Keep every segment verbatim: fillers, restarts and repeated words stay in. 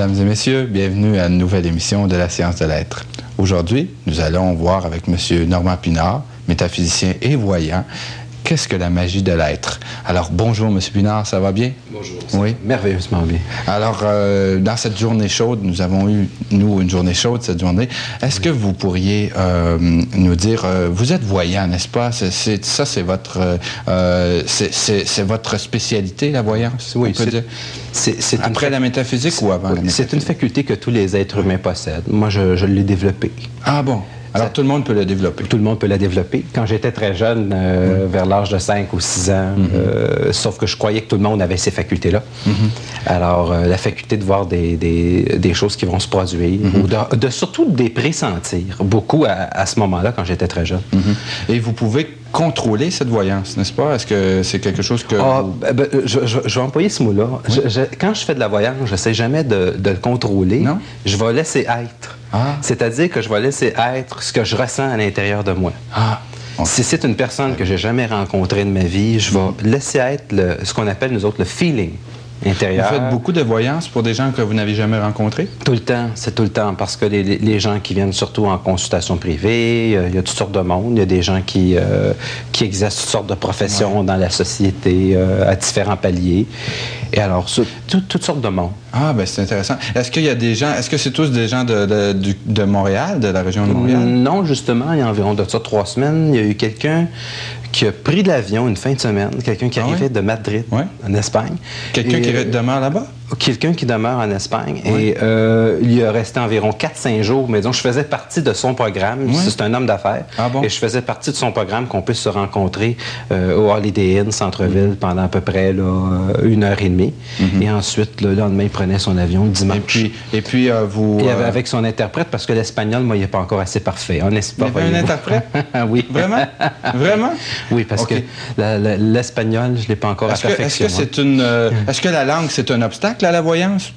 Mesdames et messieurs, bienvenue à une nouvelle émission de la Science de l'être. Aujourd'hui, nous allons voir avec M. Normand Pinard, métaphysicien et voyant, qu'est-ce que la magie de l'être. Alors, bonjour M. Pinard, ça va bien? Bonjour. Oui. Merveilleusement bien. Alors, euh, dans cette journée chaude, nous avons eu, nous, une journée chaude cette journée. Est-ce oui. que vous pourriez euh, nous dire, euh, vous êtes voyant, n'est-ce pas? C'est, c'est, ça, c'est votre, euh, c'est, c'est, c'est votre spécialité, la voyance? Oui, on peut c'est, dire? C'est, c'est Après la métaphysique ou avant oui, la métaphysique? C'est une faculté que tous les êtres humains possèdent. Moi, je, je l'ai développée. Ah bon? Alors, tout le monde peut la développer. Tout le monde peut la développer. Quand j'étais très jeune, euh, mmh. vers l'âge de cinq ou six ans, mmh. euh, sauf que je croyais que tout le monde avait ces facultés-là. Mmh. Alors, euh, la faculté de voir des, des, des choses qui vont se produire, mmh. ou de, de surtout de les pressentir, beaucoup à, à ce moment-là, quand j'étais très jeune. Mmh. Et vous pouvez contrôler cette voyance, n'est-ce pas? Est-ce que c'est quelque chose que... Ah, vous... ben, ben, je, je, je vais employer ce mot-là. Oui. Je, je, quand je fais de la voyance, je n'essaie jamais de, de le contrôler. Non? Je vais laisser être. Ah. C'est-à-dire que je vais laisser être ce que je ressens à l'intérieur de moi. Ah. Okay. Si c'est une personne que j'ai jamais rencontrée de ma vie, je vais mm. laisser être le, ce qu'on appelle, nous autres, le feeling intérieur. Vous faites beaucoup de voyances pour des gens que vous n'avez jamais rencontrés? Tout le temps, c'est tout le temps, parce que les, les gens qui viennent surtout en consultation privée, il y a toutes sortes de monde, il y a des gens qui, euh, qui exercent toutes sortes de professions ouais. dans la société, euh, à différents paliers. Et alors, sur, tout, toutes sortes de monde. Ah, bien, c'est intéressant. Est-ce qu'il y a des gens, est-ce que c'est tous des gens de, de, de, de Montréal, de la région de Montréal? Non, justement, il y a environ de ça trois semaines, il y a eu quelqu'un qui a pris l'avion une fin de semaine, quelqu'un qui ah arrivait ouais? de Madrid, ouais? en Espagne. Quelqu'un et, qui demeure là-bas? Quelqu'un qui demeure en Espagne. Oui. Et euh, il a resté environ quatre cinq jours. Mais donc, je faisais partie de son programme. Oui. C'est un homme d'affaires. Ah bon? Et je faisais partie de son programme qu'on puisse se rencontrer euh, au Holiday Inn, centre-ville, mm-hmm. pendant à peu près là, une heure et demie. Mm-hmm. Et ensuite, le lendemain, il prenait son avion le dimanche. Et puis, et puis euh, vous... Et euh... avec son interprète, parce que l'espagnol, moi, il n'est pas encore assez parfait. On n'est pas. Il y avait un interprète? Oui. Vraiment? Vraiment? Oui, parce okay. que la, la, l'espagnol, je ne l'ai pas encore est-ce à perfection. Que, est-ce que c'est une... Euh, est-ce que la langue, c'est un obstacle à la voyance?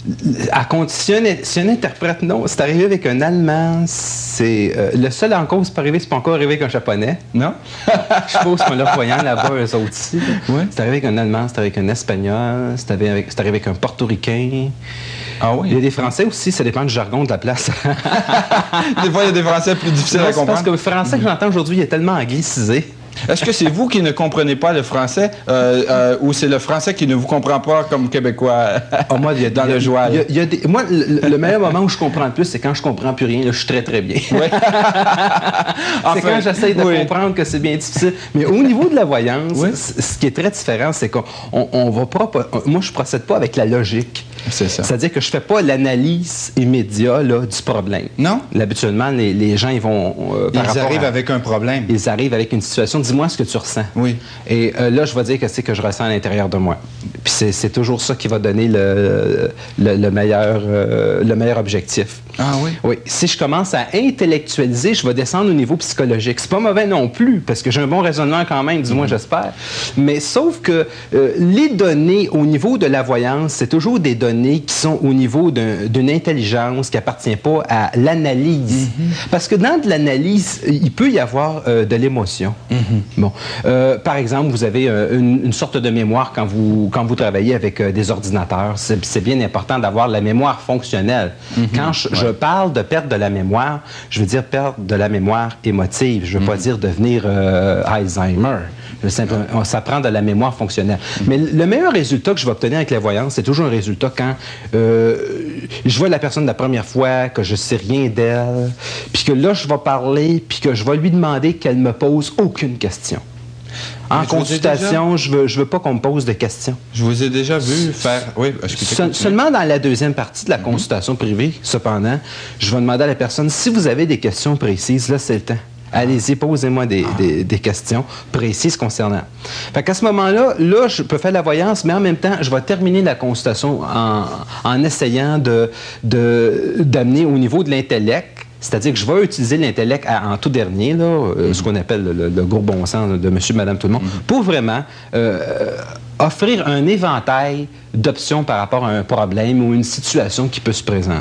À condition, si un interprète, non. C'est arrivé avec un Allemand, c'est... Euh, le seul en cause, c'est pas arrivé, c'est pas encore arrivé avec un Japonais. Non? Je suppose qu'on l'a voyant là-bas, eux autres aussi. Ouais. C'est arrivé avec un Allemand, c'est arrivé avec un Espagnol, c'est arrivé avec, c'est arrivé avec un Portoricain. Ah oui? Il y a des Français aussi, ça dépend du jargon de la place. Des fois, il y a des Français plus difficiles non, à comprendre. Parce que le français que j'entends aujourd'hui, il est tellement anglicisé. Est-ce que c'est vous qui ne comprenez pas le français euh, euh, ou c'est le français qui ne vous comprend pas comme Québécois oh, moi, y a, dans y a, le joual? Y a, y a des, moi, le, le meilleur moment où je comprends le plus, c'est quand je comprends plus rien. Là, je suis très, très bien. Ouais. c'est enfin, quand j'essaye de oui. comprendre que c'est bien difficile. Mais au niveau de la voyance, oui. ce qui est très différent, c'est qu'on on, on va pas... Moi, je procède pas avec la logique. C'est ça. C'est-à-dire que je fais pas l'analyse immédiate là, du problème. Non? Habituellement, les, les gens, ils vont... Euh, par ils arrivent à... avec un problème. Ils arrivent avec une situation. Dis-moi ce que tu ressens. Oui. Et euh, là, je vais dire que c'est que je ressens à l'intérieur de moi. Puis c'est, c'est toujours ça qui va donner le, le, le, meilleur, euh, le meilleur objectif. Ah oui? Oui. Si je commence à intellectualiser, je vais descendre au niveau psychologique. C'est pas mauvais non plus, parce que j'ai un bon raisonnement quand même, du moins, mm-hmm. j'espère. Mais sauf que euh, les données au niveau de la voyance, c'est toujours des données qui sont au niveau d'un, d'une intelligence qui appartient pas à l'analyse. Mm-hmm. Parce que dans de l'analyse, il peut y avoir euh, de l'émotion. Mm-hmm. Bon. Euh, par exemple, vous avez euh, une, une sorte de mémoire quand vous, quand vous travaillez avec euh, des ordinateurs. C'est, c'est bien important d'avoir la mémoire fonctionnelle. Mm-hmm. Quand je, ouais. je parle de perte de la mémoire, je veux dire perte de la mémoire émotive. Je veux mm-hmm. pas dire devenir euh, Alzheimer. Simplement, on s'apprend de la mémoire fonctionnelle. Mm-hmm. Mais le meilleur résultat que je vais obtenir avec la voyance, c'est toujours un résultat quand euh, je vois la personne la première fois, que je ne sais rien d'elle, puis que là, je vais parler, puis que je vais lui demander qu'elle ne me pose aucune question. En mais consultation, je ne veux, je veux pas qu'on me pose de questions. Je vous ai déjà vu faire... Oui, Se, seulement dans la deuxième partie de la consultation mm-hmm. privée, cependant, je vais demander à la personne, si vous avez des questions précises, là, c'est le temps. Allez-y, posez-moi des, des, des questions précises concernant. Fait qu'à ce moment-là, là, je peux faire la voyance, mais en même temps, je vais terminer la consultation en, en essayant de, de, d'amener au niveau de l'intellect. C'est-à-dire que je vais utiliser l'intellect à, en tout dernier, là, euh, mm-hmm. ce qu'on appelle le, le gros bon sens de monsieur, madame, tout le monde, mm-hmm. pour vraiment euh, offrir un éventail d'options par rapport à un problème ou une situation qui peut se présenter.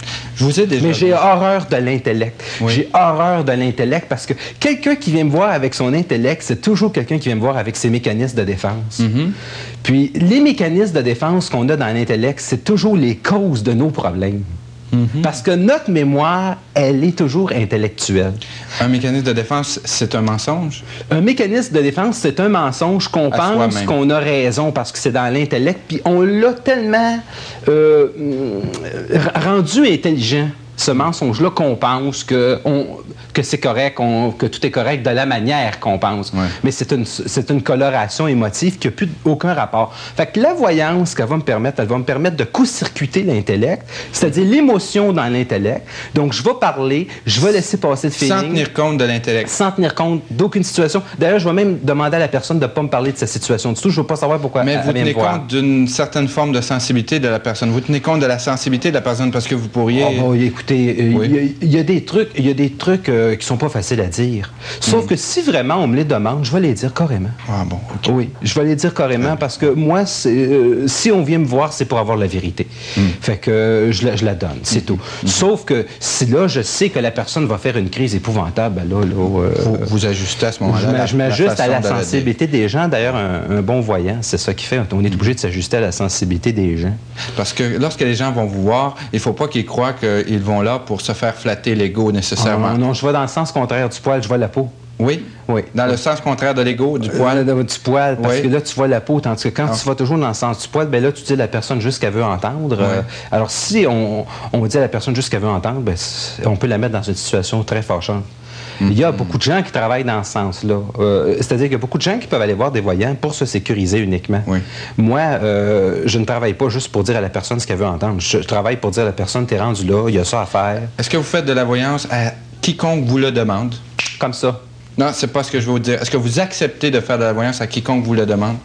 Je vous ai déjà Mais j'ai vu. horreur de l'intellect. Oui. J'ai horreur de l'intellect parce que quelqu'un qui vient me voir avec son intellect, c'est toujours quelqu'un qui vient me voir avec ses mécanismes de défense. Mm-hmm. Puis les mécanismes de défense qu'on a dans l'intellect, c'est toujours les causes de nos problèmes. Mm-hmm. Parce que notre mémoire, elle est toujours intellectuelle. Un mécanisme de défense, c'est un mensonge? Un mécanisme de défense, c'est un mensonge qu'on À pense soi-même. qu'on a raison parce que c'est dans l'intellect, puis on l'a tellement euh, rendu intelligent, ce mensonge-là, qu'on pense que, on, que c'est correct, on, que tout est correct de la manière qu'on pense. Ouais. Mais c'est une, c'est une coloration émotive qui n'a plus aucun rapport. Fait que la voyance qu'elle va me permettre, elle va me permettre de court-circuiter l'intellect, c'est-à-dire l'émotion dans l'intellect. Donc, je vais parler, je vais laisser passer le feeling. Sans tenir compte de l'intellect. Sans tenir compte d'aucune situation. D'ailleurs, je vais même demander à la personne de ne pas me parler de sa situation du tout. Je ne veux pas savoir pourquoi Mais elle vous vient me tenez voir. compte d'une certaine forme de sensibilité de la personne. Vous tenez compte de la sensibilité de la personne parce que vous pourriez... Oh, bon, écoutez, euh, il Oui. y, y a des trucs, il y a des trucs euh, qui sont pas faciles à dire. Sauf Mm. que si vraiment on me les demande, je vais les dire carrément. Ah bon, OK. Oui, je vais les dire carrément parce que moi, c'est, euh, si on vient me voir, c'est pour avoir la vérité. Mm. Fait que euh, je, la, je la donne, c'est tout. Mm. Sauf que si là, je sais que la personne va faire une crise épouvantable, ben là, là euh, Vous, vous ajustez à ce moment-là. je m'a- la- je m'ajuste la à la façon de le dire. sensibilité des gens. D'ailleurs, un, un bon voyant, c'est ça qui fait. On est obligé de s'ajuster à la sensibilité des gens. Parce que lorsque les gens vont vous voir, il ne faut pas qu'ils croient qu'ils vont là pour se faire flatter l'ego nécessairement. Ah, non, je vais dans le sens contraire du poil, je vois la peau. Oui? Oui. Dans le sens contraire de l'ego, du poil. Euh, du poil, parce Oui. que là, tu vois la peau, tandis que quand Ah. tu vas toujours dans le sens du poil, ben là, tu dis à la personne juste ce qu'elle veut entendre. Oui. Euh, alors, si on, on dit à la personne juste ce qu'elle veut entendre, ben, c'est- on peut la mettre dans une situation très fâchante. Mm-hmm. Il y a beaucoup de gens qui travaillent dans ce sens-là. Euh, c'est-à-dire qu'il y a beaucoup de gens qui peuvent aller voir des voyants pour se sécuriser uniquement. Oui. Moi, euh, je ne travaille pas juste pour dire à la personne ce qu'elle veut entendre. Je, je travaille pour dire à la personne, t'es rendu là, il y a ça à faire. Est-ce que vous faites de la voyance à quiconque vous le demande? Comme ça. Non, c'est pas ce que je veux vous dire. Est-ce que vous acceptez de faire de la voyance à quiconque vous le demande?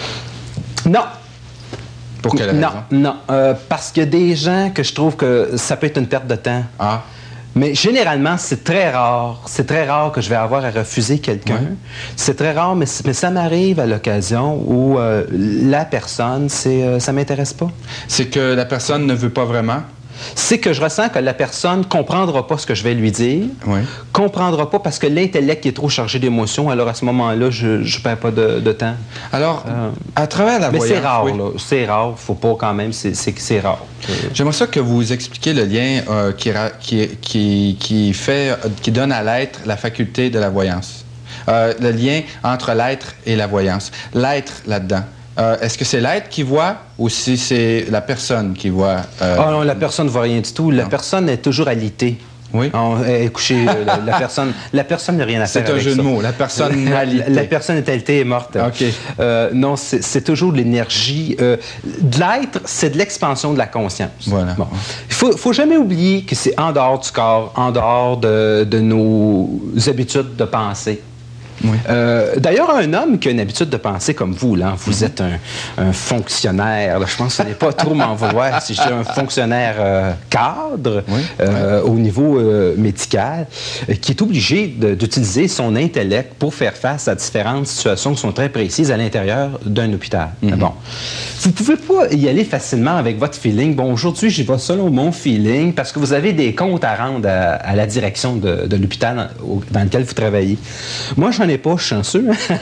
Non. Pour quelle Non, raison? non. Euh, parce qu'il y a des gens que je trouve que ça peut être une perte de temps. Ah, Mais généralement, c'est très rare. C'est très rare que je vais avoir à refuser quelqu'un. Ouais. C'est très rare, mais, mais ça m'arrive à l'occasion où euh, la personne, c'est, euh, ça m'intéresse pas. c'est que la personne ne veut pas vraiment? C'est que je ressens que la personne comprendra pas ce que je vais lui dire, Oui. comprendra pas parce que l'intellect est trop chargé d'émotions. Alors à ce moment-là, je ne perds pas de, de temps. Alors, Euh, à travers la Mais voyance... c'est rare, oui. là. C'est rare. Faut pas quand même. C'est, c'est, c'est rare. J'aimerais ça que vous expliquiez le lien euh, qui, ra- qui, qui, qui, fait, euh, qui donne à l'être la faculté de la voyance. Euh, le lien entre l'être et la voyance. L'être là-dedans. Euh, est-ce que c'est l'être qui voit ou si c'est la personne qui voit? euh, Ah non, la personne ne voit rien du tout. La Non. personne est toujours alitée. Oui. On est couché, euh, la, la personne la personne n'a rien à faire C'est un avec jeu de ça. mots. La personne La, alitée. la personne est alitée et morte. OK. Euh, non, c'est, c'est toujours de l'énergie. Euh, de l'être, c'est de l'expansion de la conscience. Voilà. Bon. Il faut, faut jamais oublier que c'est en dehors du corps, en dehors de, de nos habitudes de pensée. Oui. Euh, d'ailleurs, un homme qui a une habitude de penser comme vous, là, vous Mm-hmm. êtes un, un fonctionnaire, là, je pense que ce n'est pas trop m'en vouloir si je dis un fonctionnaire euh, cadre Oui. euh, au niveau euh, médical, euh, qui est obligé de- d'utiliser son intellect pour faire face à différentes situations qui sont très précises à l'intérieur d'un hôpital. Mm-hmm. Bon. Vous ne pouvez pas y aller facilement avec votre feeling. Bon, aujourd'hui, j'y vais selon mon feeling parce que vous avez des comptes à rendre à, à la direction de, de l'hôpital dans, dans lequel vous travaillez. Moi, j'en ai pas, je suis chanceux.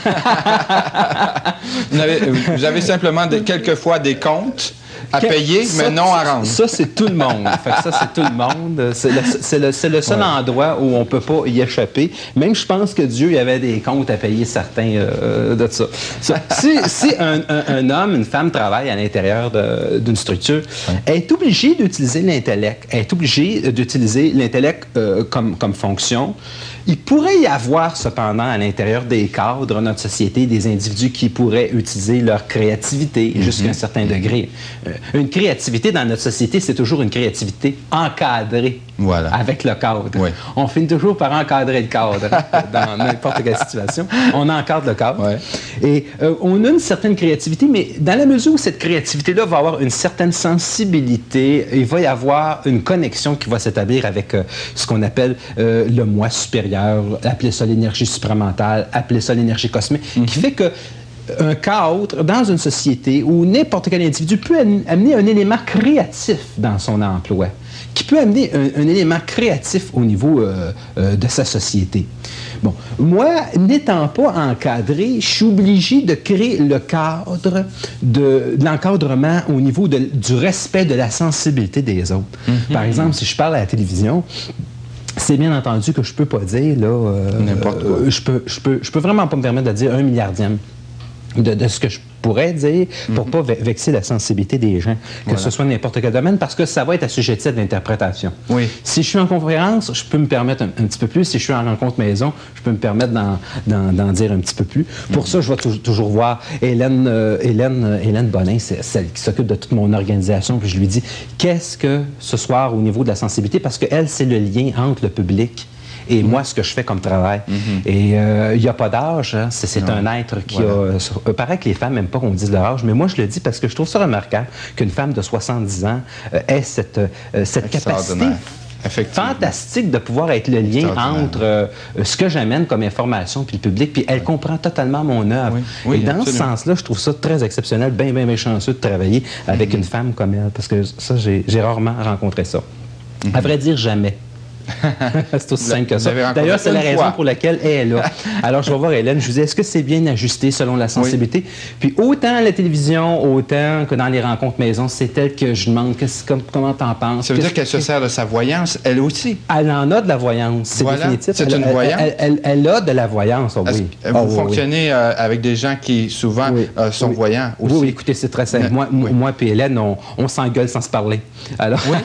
Vous avez, vous avez simplement des, quelquefois des comptes à Que- payer, ça, mais non à rendre. Ça, c'est tout le monde. Fait que ça, c'est tout le monde. C'est le, c'est le- c'est le seul Ouais. endroit où on ne peut pas y échapper. Même, je pense que Dieu il avait des comptes à payer certains euh, de ça. Ça, si si un, un- un homme, une femme travaille à l'intérieur de- d'une structure, elle est obligée d'utiliser l'intellect. Elle est obligée d'utiliser l'intellect euh, comme, comme fonction. Il pourrait y avoir, cependant, à l'intérieur des cadres de notre société, des individus qui pourraient utiliser leur créativité jusqu'à un certain degré. Euh, Une créativité dans notre société, c'est toujours une créativité encadrée Voilà. avec le cadre. Oui. On finit toujours par encadrer le cadre dans n'importe quelle situation. On encadre le cadre. Ouais. Et euh, on a une certaine créativité, mais dans la mesure où cette créativité-là va avoir une certaine sensibilité, il va y avoir une connexion qui va s'établir avec euh, ce qu'on appelle euh, le moi supérieur, appelez ça l'énergie supramentale, appelez ça l'énergie cosmique, qui fait que un cadre dans une société où n'importe quel individu peut amener un élément créatif dans son emploi, qui peut amener un, un élément créatif au niveau euh, euh, de sa société. Bon, moi, n'étant pas encadré, je suis obligé de créer le cadre de, de l'encadrement au niveau de, du respect de la sensibilité des autres. Mm-hmm. Par exemple, si je parle à la télévision, c'est bien entendu que je peux pas dire, là, euh, n'importe quoi. Euh, je peux, je peux, je peux vraiment pas me permettre de dire un milliardième de, de ce que je pourrais dire pour mm-hmm. pas vexer la sensibilité des gens, que voilà. ce soit n'importe quel domaine, parce que ça va être assujetti à de l'interprétation. Oui. Si je suis en conférence, je peux me permettre un, un petit peu plus. Si je suis en rencontre maison, je peux me permettre d'en, d'en, d'en dire un petit peu plus. Pour mm-hmm. ça, je vais toujours, toujours voir Hélène, euh, Hélène, euh, Hélène Bonin, c'est celle qui s'occupe de toute mon organisation, puis je lui dis, qu'est-ce que ce soir au niveau de la sensibilité, parce qu'elle, c'est le lien entre le public et mmh. moi, ce que je fais comme travail. Mmh. Et il euh, n'y a pas d'âge. Hein? C'est, c'est un être qui voilà. a... Il paraît que les femmes n'aiment pas qu'on dise leur âge, mais moi, je le dis parce que je trouve ça remarquable qu'une femme de soixante-dix ans euh, ait cette, euh, cette capacité fantastique de pouvoir être le lien entre euh, ce que j'amène comme information puis le public, puis elle oui. comprend totalement mon œuvre. Oui. Oui, et dans absolument. ce sens-là, je trouve ça très exceptionnel, bien, bien, bien chanceux de travailler avec mmh. une femme comme elle, parce que ça, j'ai, j'ai rarement rencontré ça. Mmh. À vrai dire, jamais. C'est aussi simple que ça. D'ailleurs, c'est la raison fois. pour laquelle elle est là. Alors, je vais voir Hélène. Je vous dis, est-ce que c'est bien ajusté selon la sensibilité? Oui. Puis, autant à la télévision, autant que dans les rencontres maison, c'est elle que je demande comme, comment t'en penses. Ça veut dire qu'elle se sert de sa voyance, elle aussi? Elle en a de la voyance, c'est voilà. définitif. C'est elle, une voyance? Elle, elle, elle, elle a de la voyance, oh, oui. Vous oh, fonctionnez oui. euh, avec des gens qui, souvent, oui. euh, sont oui. voyants aussi? Oui, oui, écoutez, c'est très simple. Moi, oui. moi et Hélène, on, on s'engueule sans se parler. Alors, oui.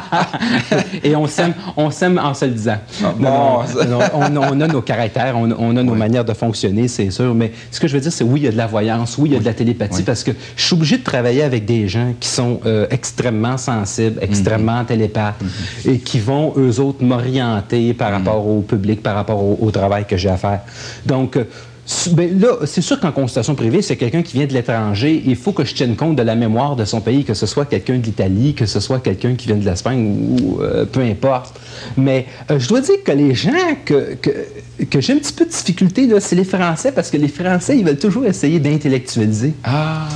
Et on s'aime, on s'aime en se le disant. Ah, non, bon, non, on, on a nos caractères, on, on a nos oui. manières de fonctionner, c'est sûr, mais ce que je veux dire, c'est oui, il y a de la voyance, oui, il y a oui. de la télépathie, oui. parce que je suis obligé de travailler avec des gens qui sont euh, extrêmement sensibles, extrêmement mm-hmm. télépathes, mm-hmm. et qui vont, eux autres, m'orienter par mm-hmm. rapport au public, par rapport au, au travail que j'ai à faire. Donc, euh, ben là, c'est sûr qu'en consultation privée, c'est quelqu'un qui vient de l'étranger. Il faut que je tienne compte de la mémoire de son pays, que ce soit quelqu'un de l'Italie, que ce soit quelqu'un qui vient de l'Espagne ou euh, peu importe. Mais euh, je dois dire que les gens que, que, que j'ai un petit peu de difficulté, là, c'est les Français, parce que les Français, ils veulent toujours essayer d'intellectualiser. Ah!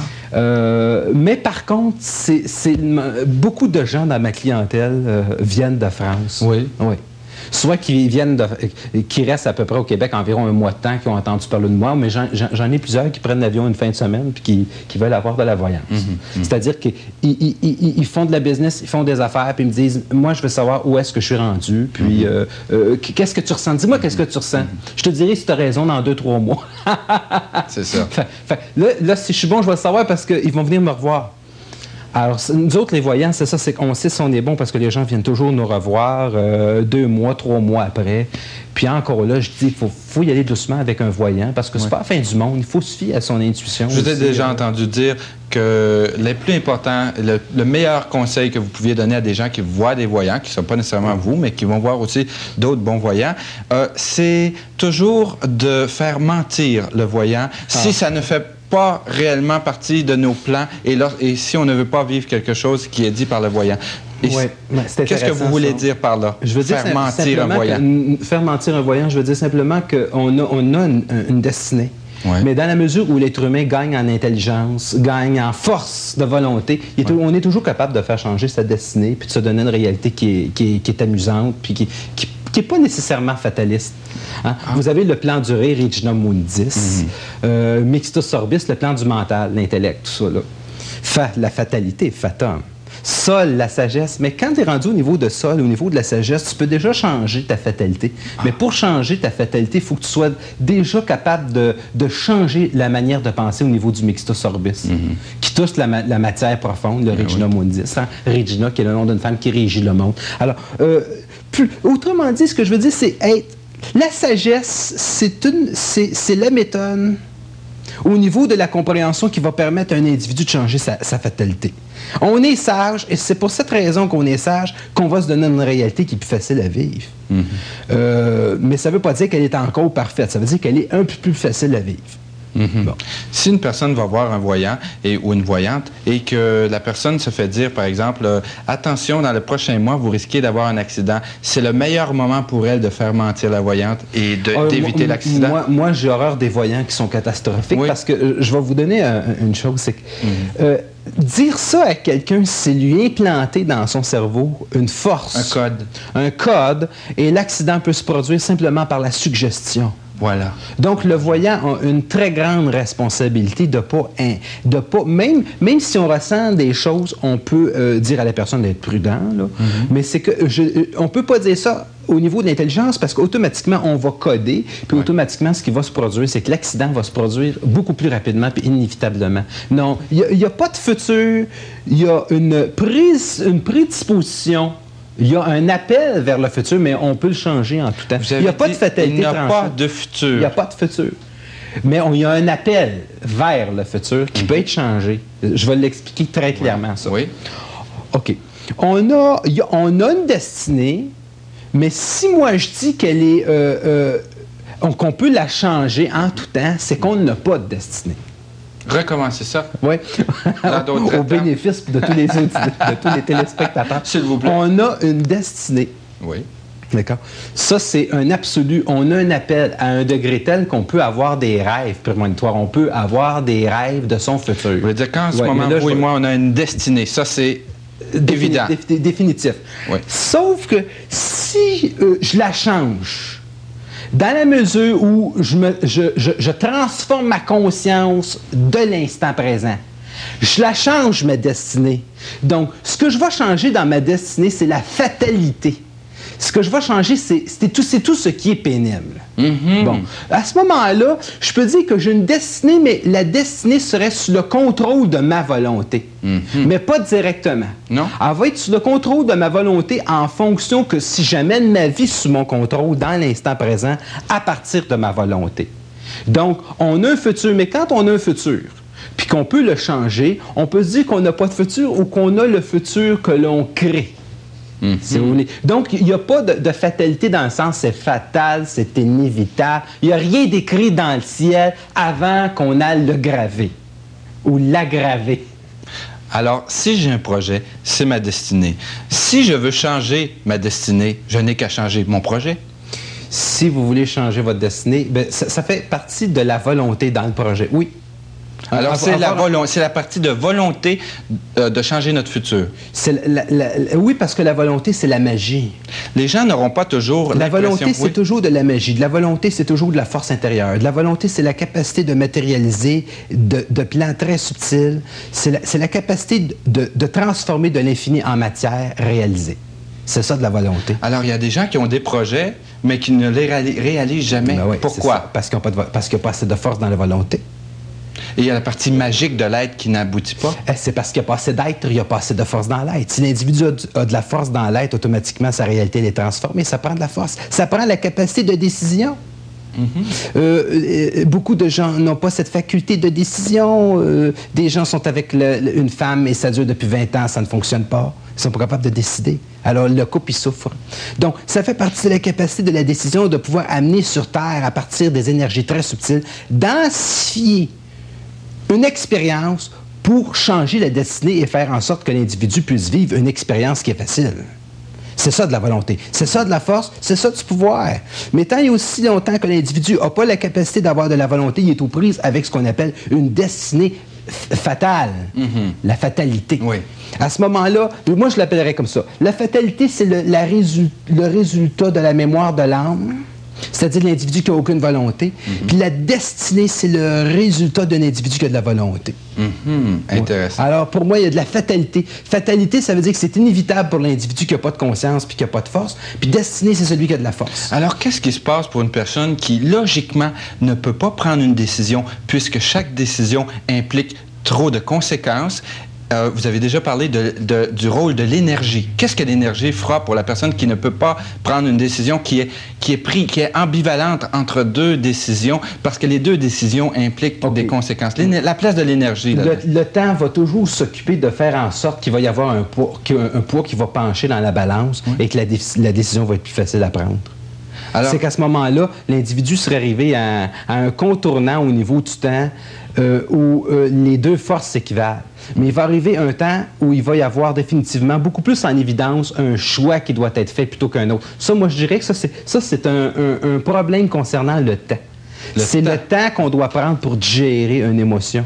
Euh, mais par contre, c'est, c'est, beaucoup de gens dans ma clientèle euh, viennent de France. Oui. Oui. Soit qui viennent de, qui restent à peu près au Québec environ un mois de temps, qui ont entendu parler de moi, mais j'en, j'en ai plusieurs qui prennent l'avion une fin de semaine puis qui, qui veulent avoir de la voyance. Mm-hmm, mm-hmm. C'est-à-dire qu'ils ils, ils, ils font de la business, ils font des affaires, puis ils me disent, moi, je veux savoir où est-ce que je suis rendu, puis mm-hmm. euh, euh, qu'est-ce que tu ressens? Dis-moi qu'est-ce que tu ressens. Mm-hmm. Je te dirai si tu as raison dans deux, trois mois. C'est ça. Fait, fait, là, là, si je suis bon, je vais le savoir parce qu'ils vont venir me revoir. Alors, nous autres, les voyants, c'est ça, c'est qu'on sait si on est bon parce que les gens viennent toujours nous revoir euh, deux mois, trois mois après. Puis encore là, je dis, il faut, faut y aller doucement avec un voyant parce que c'est ouais. pas la fin du monde. Il faut se fier à son intuition. Je vous ai déjà euh... entendu dire que le plus important, le, le meilleur conseil que vous pouviez donner à des gens qui voient des voyants, qui ne sont pas nécessairement vous, mais qui vont voir aussi d'autres bons voyants, euh, c'est toujours de faire mentir le voyant ah. si ça ne fait pas pas réellement partie de nos plans et, là, et si on ne veut pas vivre quelque chose qui est dit par le voyant. Et ouais, c'est qu'est-ce que vous voulez ça. dire par là? Je veux faire dire mentir un voyant. Que, faire mentir un voyant, je veux dire simplement qu'on a, on a une, une destinée. Ouais. Mais dans la mesure où l'être humain gagne en intelligence, gagne en force de volonté, il est, ouais. on est toujours capable de faire changer sa destinée puis de se donner une réalité qui est, qui est, qui est amusante puis qui, qui qui n'est pas nécessairement fataliste. Hein? Ah. Vous avez le plan du rire, Regina Mundis, mm-hmm. euh, Mixtus Orbis, le plan du mental, l'intellect, tout ça. Là. Fa, la fatalité, fatum. Sol, la sagesse. Mais quand tu es rendu au niveau de Sol, au niveau de la sagesse, tu peux déjà changer ta fatalité. Ah. Mais pour changer ta fatalité, il faut que tu sois déjà capable de, de changer la manière de penser au niveau du Mixtus Orbis, mm-hmm. qui touche la, la matière profonde, le Regina oui. Mundis. Hein? Regina, qui est le nom d'une femme qui régit le monde. Alors, euh, plus, autrement dit, ce que je veux dire, c'est être... La sagesse, c'est, une, c'est, c'est la méthode au niveau de la compréhension qui va permettre à un individu de changer sa, sa fatalité. On est sage, et c'est pour cette raison qu'on est sage qu'on va se donner une réalité qui est plus facile à vivre. Mm-hmm. Euh, mais ça ne veut pas dire qu'elle est encore parfaite, ça veut dire qu'elle est un peu plus facile à vivre. Mm-hmm. Bon. Si une personne va voir un voyant et, ou une voyante et que la personne se fait dire, par exemple, euh, attention, dans le prochain mois, vous risquez d'avoir un accident, c'est le meilleur moment pour elle de faire mentir la voyante et d'éviter euh, l'accident? Moi, moi j'ai horreur des voyants qui sont catastrophiques oui. parce que euh, je vais vous donner un, une chose, c'est que mm-hmm. euh, dire ça à quelqu'un, c'est lui implanter dans son cerveau une force. Un code. Un code, et l'accident peut se produire simplement par la suggestion. Voilà. Donc, le voyant a une très grande responsabilité de pas, de pas même, même si on ressent des choses, on peut euh, dire à la personne d'être prudent, là. Mm-hmm. Mais c'est que je, on peut pas dire ça au niveau de l'intelligence parce qu'automatiquement, on va coder, puis ouais. automatiquement, ce qui va se produire, c'est que l'accident va se produire beaucoup plus rapidement puis inévitablement. Non, il n'y a, a pas de futur, il y a une, prise, une prédisposition. Il y a un appel vers le futur, mais on peut le changer en tout temps. Il n'y a pas de fatalité. Il n'y a pas de futur. Il n'y a pas de futur. Mais on, il y a un appel vers le futur qui mm-hmm. peut être changé. Je vais l'expliquer très clairement, ça. Oui. OK. On a, y a, on a une destinée, mais si moi je dis qu'elle est... Euh, euh, qu'on peut la changer en tout temps, c'est qu'on n'a pas de destinée. Recommencez ça. Oui. Au bénéfice de tous les, de tous les téléspectateurs. S'il vous plaît. On a une destinée. Oui. D'accord. Ça, c'est un absolu. On a un appel à un degré tel qu'on peut avoir des rêves prémonitoires. On peut avoir des rêves de son futur. Vous voulez dire qu'en ce ouais, moment, là, vous et moi, on a une destinée. Ça, c'est Défini évident. Dé définitif. Oui. Sauf que si euh, je la change, dans la mesure où je, me, je, je, je transforme ma conscience de l'instant présent, je la change, ma destinée. Donc, ce que je vais changer dans ma destinée, c'est la fatalité. Ce que je vais changer, c'est tout, tout ce qui est pénible. Mm-hmm. Bon, à ce moment-là, je peux dire que j'ai une destinée, mais la destinée serait sous le contrôle de ma volonté. Mm-hmm. Mais pas directement. Non. Elle va être sous le contrôle de ma volonté en fonction que si j'amène ma vie sous mon contrôle dans l'instant présent, à partir de ma volonté. Donc, on a un futur, mais quand on a un futur, puis qu'on peut le changer, on peut se dire qu'on n'a pas de futur ou qu'on a le futur que l'on crée. Mm-hmm. Donc, il n'y a pas de, de fatalité dans le sens c'est fatal, c'est inévitable. Il n'y a rien d'écrit dans le ciel avant qu'on aille le graver ou l'aggraver. Alors, si j'ai un projet, c'est ma destinée. Si je veux changer ma destinée, je n'ai qu'à changer mon projet. Si vous voulez changer votre destinée, bien, ça, ça fait partie de la volonté dans le projet, oui. Alors, c'est la, la partie de volonté euh, de changer notre futur. La, la, la, oui, parce que la volonté, c'est la magie. Les gens n'auront pas toujours La volonté, c'est oui. toujours de la magie. De la volonté, c'est toujours de la force intérieure. De la volonté, c'est la capacité de matérialiser de, de plans très subtils. C'est la, la capacité de, de transformer de l'infini en matière réalisée. C'est ça, de la volonté. Alors, il y a des gens qui ont des projets, mais qui ne les réalisent jamais. Ben oui, pourquoi? Parce qu'il n'y a, a pas assez de force dans la volonté. Et il y a la partie magique de l'être qui n'aboutit pas. C'est parce qu'il n'y a pas assez d'être, il n'y a pas assez de force dans l'être. Si l'individu a, a de la force dans l'être, automatiquement, sa réalité elle est transformée. Ça prend de la force. Ça prend la capacité de décision. Mm-hmm. euh, beaucoup de gens n'ont pas cette faculté de décision. Euh, des gens sont avec le, le, une femme et ça dure depuis vingt ans, ça ne fonctionne pas. Ils ne sont pas capables de décider. Alors, le couple, il souffre. Donc, ça fait partie de la capacité de la décision de pouvoir amener sur Terre, à partir des énergies très subtiles, densifier une expérience pour changer la destinée et faire en sorte que l'individu puisse vivre une expérience qui est facile. C'est ça de la volonté. C'est ça de la force. C'est ça du pouvoir. Mais tant et aussi longtemps que l'individu n'a pas la capacité d'avoir de la volonté, il est aux prises avec ce qu'on appelle une destinée fatale. Mm-hmm. La fatalité. Oui. À ce moment-là, moi je l'appellerais comme ça. La fatalité, c'est le, la résu le résultat de la mémoire de l'âme. C'est-à-dire l'individu qui n'a aucune volonté. Mm-hmm. Puis la destinée, c'est le résultat d'un individu qui a de la volonté. Mm-hmm. Intéressant. Ouais. Alors, pour moi, il y a de la fatalité. Fatalité, ça veut dire que c'est inévitable pour l'individu qui n'a pas de conscience puis qui n'a pas de force. Puis destinée, c'est celui qui a de la force. Alors, qu'est-ce qui se passe pour une personne qui, logiquement, ne peut pas prendre une décision puisque chaque décision implique trop de conséquences? Euh, vous avez déjà parlé de, de, du rôle de l'énergie. Qu'est-ce que l'énergie fera pour la personne qui ne peut pas prendre une décision qui est, qui est, pris, qui est ambivalente entre deux décisions parce que les deux décisions impliquent okay. des conséquences? La place de l'énergie. Le, le temps va toujours s'occuper de faire en sorte qu'il va y avoir un poids, un, un poids qui va pencher dans la balance oui. et que la, la décision va être plus facile à prendre. C'est qu'à ce moment-là, l'individu serait arrivé à, à un contournant au niveau du temps euh, où euh, les deux forces s'équivalent. Mais il va arriver un temps où il va y avoir définitivement beaucoup plus en évidence un choix qui doit être fait plutôt qu'un autre. Ça, moi, je dirais que ça, c'est, ça, c'est un, un, un problème concernant le temps. C'est le temps qu'on doit prendre pour digérer une émotion.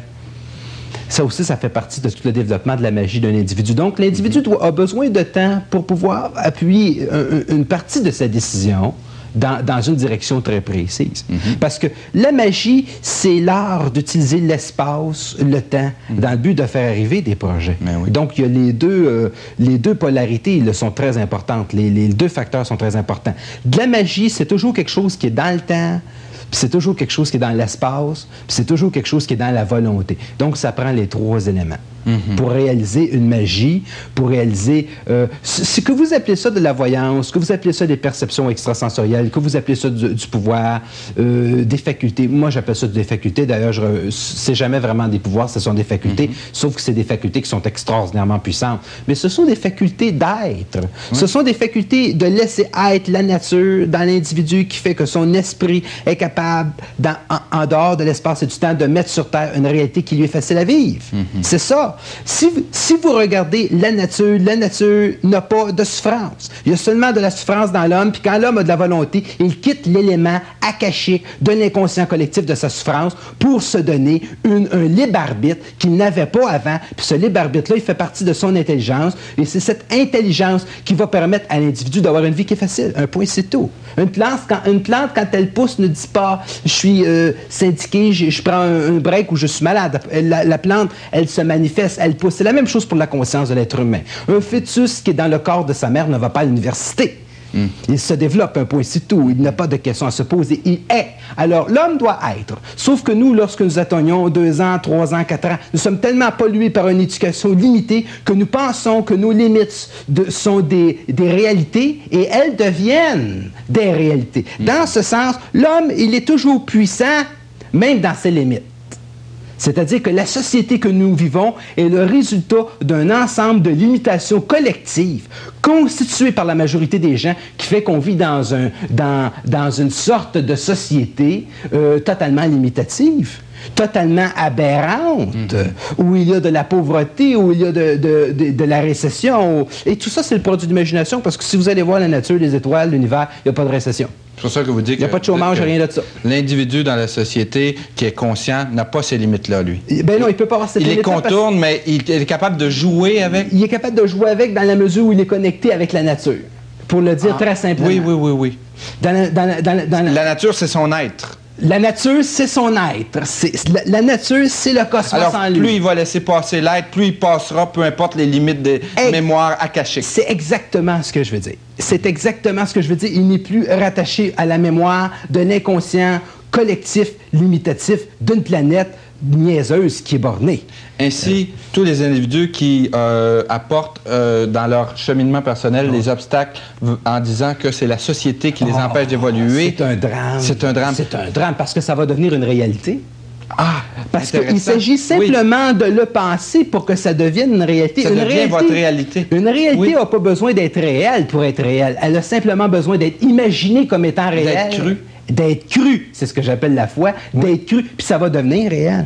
Ça aussi, ça fait partie de tout le développement de la magie d'un individu. Donc, l'individu mm-hmm. doit, a besoin de temps pour pouvoir appuyer un, une partie de sa décision dans, dans une direction très précise. Mm-hmm. Parce que la magie, c'est l'art d'utiliser l'espace, le temps, mm-hmm. dans le but de faire arriver des projets. Oui. Donc, il y a les deux, euh, les deux polarités là, sont très importantes. Les, les deux facteurs sont très importants. De la magie, c'est toujours quelque chose qui est dans le temps, puis c'est toujours quelque chose qui est dans l'espace, puis c'est toujours quelque chose qui est dans la volonté. Donc, ça prend les trois éléments. Mm-hmm. Pour réaliser une magie, pour réaliser... Euh, ce que vous appelez ça de la voyance, que vous appelez ça des perceptions extrasensorielles, que vous appelez ça du, du pouvoir, euh, des facultés. Moi, j'appelle ça des facultés. D'ailleurs, c'est jamais vraiment des pouvoirs, ce sont des facultés, mm-hmm. sauf que c'est des facultés qui sont extraordinairement puissantes. Mais ce sont des facultés d'être. Oui. Ce sont des facultés de laisser être la nature dans l'individu qui fait que son esprit est capable, dans, en, en dehors de l'espace et du temps, de mettre sur Terre une réalité qui lui est facile à vivre. Mm-hmm. C'est ça. Si, si vous regardez la nature, la nature n'a pas de souffrance. Il y a seulement de la souffrance dans l'homme, puis quand l'homme a de la volonté, il quitte l'élément akashique de l'inconscient collectif de sa souffrance pour se donner une, un libre arbitre qu'il n'avait pas avant. Puis ce libre arbitre-là, il fait partie de son intelligence, et c'est cette intelligence qui va permettre à l'individu d'avoir une vie qui est facile. Un point, c'est tout. Une plante, quand, une plante, quand elle pousse, ne dit pas « je suis euh, syndiqué, je, je prends un, un break ou je suis malade ». La, la plante, elle se manifeste, elle pousse. C'est la même chose pour la conscience de l'être humain. Un fœtus qui est dans le corps de sa mère ne va pas à l'université. Mm. Il se développe, un point, c'est tout. Il n'a pas de questions à se poser. Il est. Alors, l'homme doit être. Sauf que nous, lorsque nous atteignons deux ans, trois ans, quatre ans, nous sommes tellement pollués par une éducation limitée que nous pensons que nos limites de, sont des, des réalités et elles deviennent des réalités. Mm. Dans ce sens, l'homme, il est toujours puissant, même dans ses limites. C'est-à-dire que la société que nous vivons est le résultat d'un ensemble de limitations collectives constituées par la majorité des gens qui fait qu'on vit dans, un, dans, dans une sorte de société euh, totalement limitative, totalement aberrante, mm-hmm. où il y a de la pauvreté, où il y a de, de, de, de la récession. Où... Et tout ça, c'est le produit d'imagination, parce que si vous allez voir la nature, les étoiles, l'univers, il n'y a pas de récession. C'est pour ça que vous dites qu'il n'y a pas de chômage, rien de ça. L'individu dans la société qui est conscient n'a pas ces limites-là, lui. Ben non, il ne peut pas avoir ces limites-là. Il les contourne, mais il est capable de jouer avec. Il est capable de jouer avec dans la mesure où il est connecté avec la nature. Pour le dire ah. très simplement. Oui, oui, oui, oui. Dans la, dans la, dans la, dans la... la nature, c'est son être. La nature, c'est son être. La, la nature, c'est le cosmos Alors, en lui. Plus il va laisser passer l'être, plus il passera, peu importe les limites des Ex mémoires akashiques. C'est exactement ce que je veux dire. C'est exactement ce que je veux dire. Il n'est plus rattaché à la mémoire de l'inconscient collectif, limitatif d'une planète niaiseuse qui est bornée. Ainsi, euh, tous les individus qui euh, apportent euh, dans leur cheminement personnel oh. les obstacles en disant que c'est la société qui les oh, empêche d'évoluer. C'est un drame. C'est un drame. C'est un drame parce que ça va devenir une réalité. Ah, parce qu'il s'agit simplement oui. de le penser pour que ça devienne une réalité. Ça une devient réalité, votre réalité. Une réalité n'a oui. pas besoin d'être réelle pour être réelle. Elle a simplement besoin d'être imaginée comme étant réelle. D'être crue. D'être crue, c'est ce que j'appelle la foi. Oui. D'être crue, puis ça va devenir réel.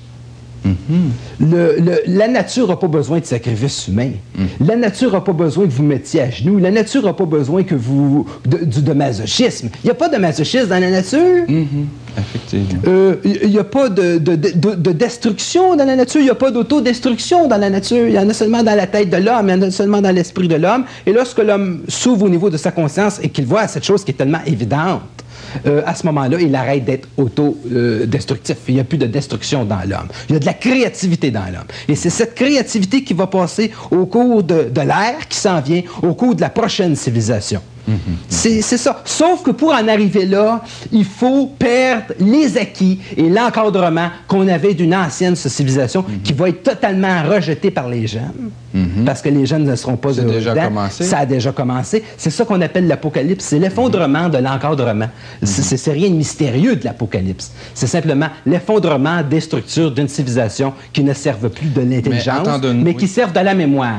Mm-hmm. le, le, la nature n'a pas besoin de sacrifice humain. Mm. La nature n'a pas besoin que vous mettiez à genoux. La nature n'a pas besoin que vous de, de, de masochisme. Il n'y a pas de masochisme dans la nature. Mm-hmm. Effectivement. Euh, il n'y a pas de, de, de, de destruction dans la nature. Il n'y a pas d'autodestruction dans la nature. Il y en a seulement dans la tête de l'homme. Il y en a seulement dans l'esprit de l'homme. Et lorsque l'homme s'ouvre au niveau de sa conscience et qu'il voit cette chose qui est tellement évidente, Euh, à ce moment-là, il arrête d'être auto-destructif. Il n'y a plus de destruction dans l'homme. Il y a de la créativité dans l'homme. Et c'est cette créativité qui va passer au cours de, de l'ère qui s'en vient, au cours de la prochaine civilisation. Mm-hmm. C'est ça. Sauf que pour en arriver là, il faut perdre les acquis et l'encadrement qu'on avait d'une ancienne civilisation mm-hmm. qui va être totalement rejetée par les jeunes. Mm-hmm. Parce que les jeunes ne seront pas heureux déjà dedans. Commencé. Ça a déjà commencé. C'est ça qu'on appelle l'apocalypse. C'est l'effondrement mm-hmm. de l'encadrement. Mm-hmm. C'est rien de mystérieux de l'apocalypse. C'est simplement l'effondrement des structures d'une civilisation qui ne servent plus de l'intelligence, mais, mais qui oui. servent de la mémoire.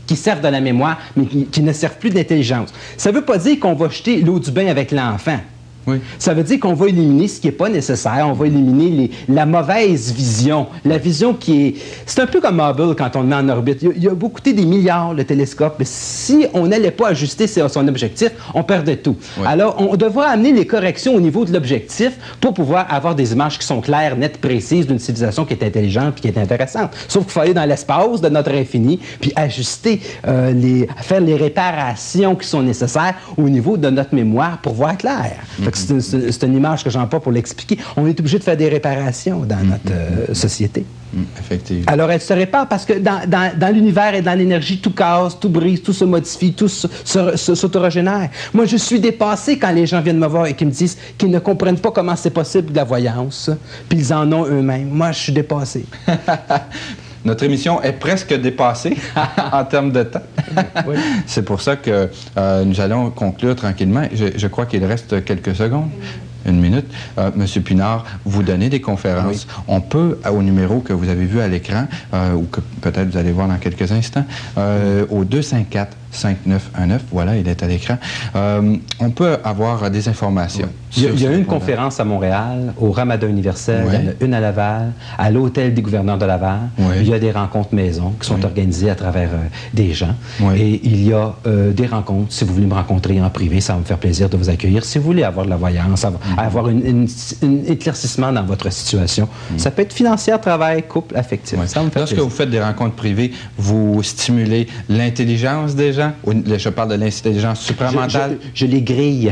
qui servent de la mémoire, mais qui, qui ne servent plus d'intelligence. Ça ne veut pas dire qu'on va jeter l'eau du bain avec l'enfant. Oui. Ça veut dire qu'on va éliminer ce qui n'est pas nécessaire, on va éliminer les, la mauvaise vision, la vision qui est... C'est un peu comme Hubble quand on le met en orbite. Il, il a beau coûter des milliards, le télescope, mais si on n'allait pas ajuster son objectif, on perdait tout. Oui. Alors, on devra amener les corrections au niveau de l'objectif pour pouvoir avoir des images qui sont claires, nettes, précises d'une civilisation qui est intelligente et qui est intéressante. Sauf qu'il faut aller dans l'espace de notre infini, puis ajuster, euh, les, faire les réparations qui sont nécessaires au niveau de notre mémoire pour voir clair. Mm-hmm. C'est une, c'est une image que j'en pas pour l'expliquer. On est obligé de faire des réparations dans notre euh, société. Mmh, effectivement. Alors, elle se répare parce que dans, dans, dans l'univers et dans l'énergie, tout casse, tout brise, tout se modifie, tout s'autorégénère. Moi, je suis dépassé quand les gens viennent me voir et qu'ils me disent qu'ils ne comprennent pas comment c'est possible de la voyance, puis ils en ont eux-mêmes. Moi, je suis dépassé. Notre émission est presque dépassée en termes de temps. Oui. C'est pour ça que euh, nous allons conclure tranquillement. Je, je crois qu'il reste quelques secondes. Une minute. Euh, Monsieur Pinard, vous donnez des conférences. Oui. On peut, au numéro que vous avez vu à l'écran, euh, ou que peut-être vous allez voir dans quelques instants, euh, au deux cinq quatre, cinq neuf un neuf, voilà, il est à l'écran, euh, on peut avoir des informations. Oui. Il y a, il y a une conférence à Montréal, au Ramadan universel, oui. Il y en a une à Laval, à l'Hôtel des gouverneurs de Laval. Oui. Il y a des rencontres maison qui sont oui. organisées à travers euh, des gens. Oui. Et il y a euh, des rencontres. Si vous voulez me rencontrer en privé, ça va me faire plaisir de vous accueillir. Si vous voulez avoir de la voyance, avoir, mm-hmm. avoir un éclaircissement dans votre situation, mm-hmm. ça peut être financière, travail, couple, affectif. Oui. Ça me fait Lorsque plaisir. vous faites des rencontres privées, vous stimulez l'intelligence des gens? Je parle de l'intelligence supramentale. Je, je, je les grille.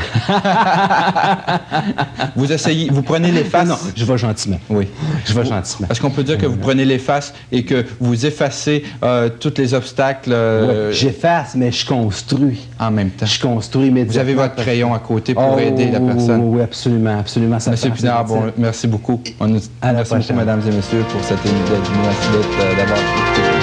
Vous essayez, vous prenez les faces. Non, non, je vais gentiment. Oui. Je vais gentiment. Est-ce qu'on peut dire que vous prenez les faces et que vous effacez euh, tous les obstacles? Euh... Oui, j'efface, mais je construis. En même temps. Je construis immédiatement. Vous avez votre crayon à côté pour oh, aider la personne. Oui, absolument, absolument. Ça Monsieur Pinard, bon, merci beaucoup. On nous... Merci beaucoup, mesdames et messieurs, pour cette émission. Merci d'avoir écouté.